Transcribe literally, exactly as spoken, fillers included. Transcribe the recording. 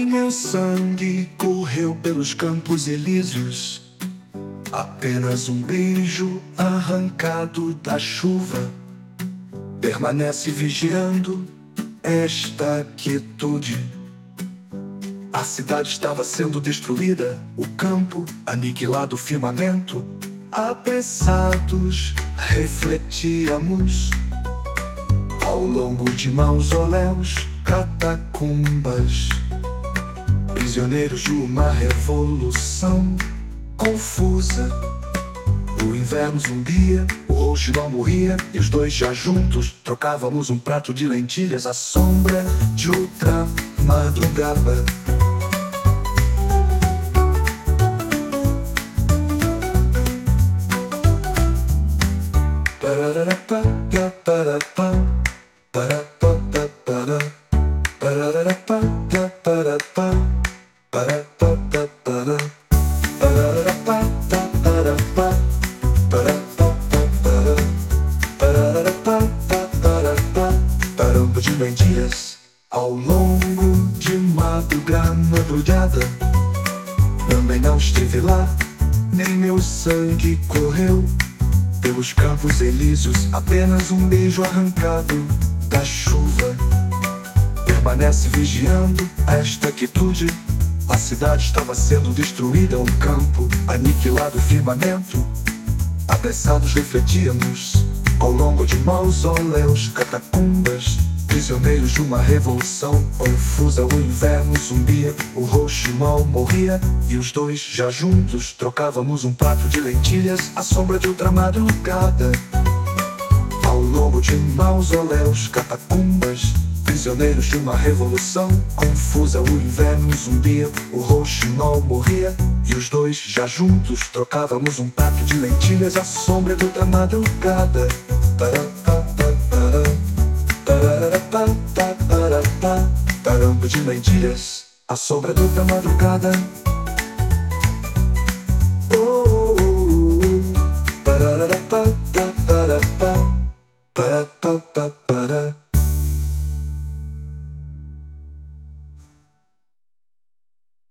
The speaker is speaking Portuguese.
meu sangue correu pelos campos elíseos, apenas um beijo arrancado da chuva permanece vigiando esta quietude. A cidade estava sendo destruída, o campo aniquilado, o firmamento. Apressados refletíamos ao longo de mausoléus, catacumbas, prisioneiros de uma revolução confusa. O inverno zumbia, o rouxinol morria, e os dois já juntos trocávamos um prato de lentilhas à sombra de outra madrugada. Pararapá, parapá, parapá, pará, pararapá, parapá, parapá, pará, pararapá, parapá, parapá, pará, pararapá, parapá, parando de lentilhas ao longo de madrugada. madrugada. Também não estive lá, nem meu sangue correu pelos campos elíseos, apenas um beijo arrancado da chuva permanece vigiando esta quietude. A cidade estava sendo destruída, o campo aniquilado, o firmamento. Apressados refletíamos ao longo de mausoléus, catacumbas, prisioneiros de uma revolução confusa. O inverno zumbia, o rouxinol morria, e os dois já juntos trocávamos um prato de lentilhas à sombra de outra madrugada. Ao longo de mausoléus, catacumbas, prisioneiros de uma revolução confusa. O inverno zumbia, o rouxinol morria, e os dois já juntos trocávamos um prato de lentilhas à sombra de outra madrugada. Parapá, pará, pararapá, parapá, parando de lentilhas à sombra de outra madrugada.